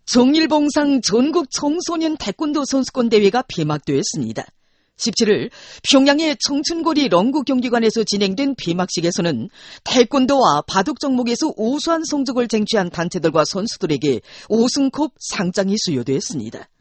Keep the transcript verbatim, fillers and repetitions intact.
정일봉상 전국 청소년 태권도 선수권 대회가 폐막되었습니다. 십칠일 평양의 청춘고리 런구 경기관에서 진행된 폐막식에서는 태권도와 바둑 종목에서 우수한 성적을 쟁취한 단체들과 선수들에게 우승컵 상장이 수여되었습니다.